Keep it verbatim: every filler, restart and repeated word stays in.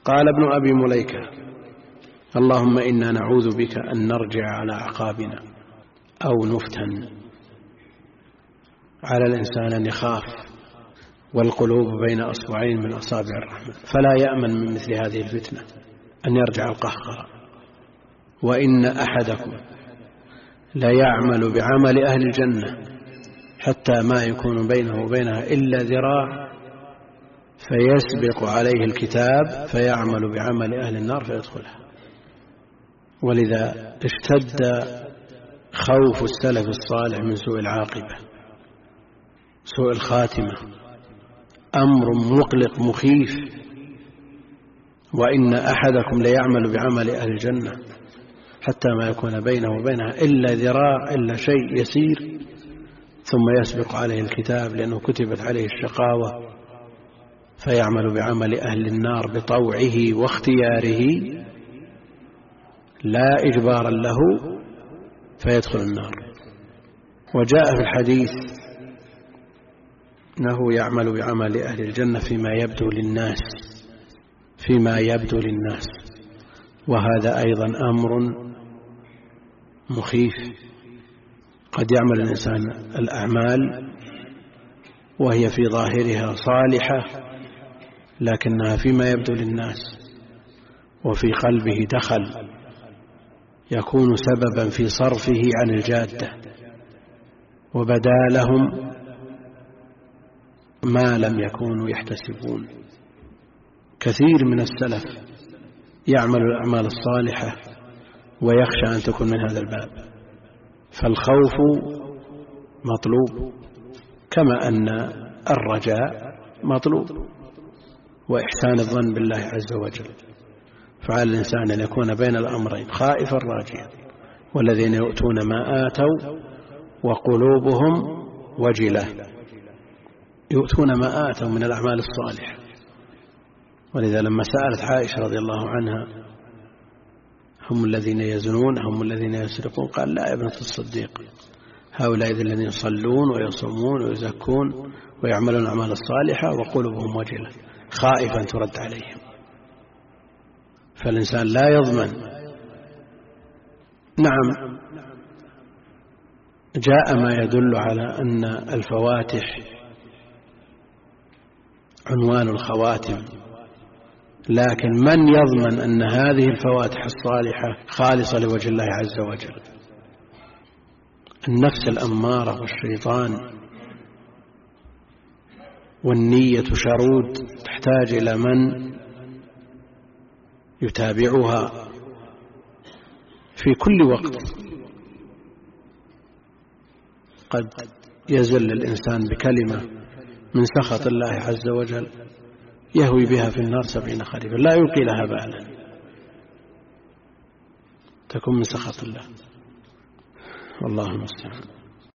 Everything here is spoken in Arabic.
قال ابن أبي مليكة: اللهم إنا نعوذ بك أن نرجع على أعقابنا أو نفتن. على الإنسان أن يخاف والقلوب بين أصبعين من أصابع الرحمن، فلا يأمن من مثل هذه الفتنة أن يرجع القهقرى. وإن أحدكم لا يعمل بعمل أهل الجنة حتى ما يكون بينه وبينها إلا ذراع فيسبق عليه الكتاب فيعمل بعمل أهل النار فيدخلها. ولذا اشتد خوف السلف الصالح من سوء العاقبة، سوء الخاتمة، أمر مقلق مخيف. وإن أحدكم ليعمل بعمل أهل الجنة حتى ما يكون بينه وبينها إلا ذراع، إلا شيء يسير، ثم يسبق عليه الكتاب لأنه كتبت عليه الشقاوة فيعمل بعمل أهل النار بطوعه واختياره لا إجبارا له فيدخل النار. وجاء في الحديث أنه يعمل بعمل أهل الجنة فيما يبدو للناس، فيما يبدو للناس، وهذا أيضا أمر مخيف. قد يعمل الإنسان الأعمال وهي في ظاهرها صالحة لكنها فيما يبدو للناس وفي قلبه دخل يكون سببا في صرفه عن الجادة، وبدا لهم ما لم يكونوا يحتسبون. كثير من السلف يعمل الأعمال الصالحة ويخشى أن تكون من هذا الباب. فالخوف مطلوب كما أن الرجاء مطلوب، وإحسان الظن بالله عز وجل. فعلى الإنسان أن يكون بين الأمرين خائفا راجيا. والذين يؤتون ما آتوا وقلوبهم وجلة، يؤتون ما آتوا من الأعمال الصالحة. ولذا لما سألت عائشة رضي الله عنها: هم الذين يزنون هم الذين يسرقون؟ قال: لا يا ابنة الصديق، هؤلاء الذين يصلون ويصومون ويزكون ويعملون الأعمال الصالحة وقلوبهم وجلة، خائفا ترد عليهم. فالإنسان لا يضمن. نعم، جاء ما يدل على أن الفواتح عنوان الخواتم، لكن من يضمن أن هذه الفواتح الصالحة خالصة لوجه الله عز وجل؟ النفس الأمارة والشيطان والنية شرود، تحتاج إلى من يتابعها في كل وقت. قد يزل الإنسان بكلمة من سخط الله عز وجل يهوي بها في النار سبعين خريفا لا يلقي لها بالا، تكون من سخط الله. والله المستعان.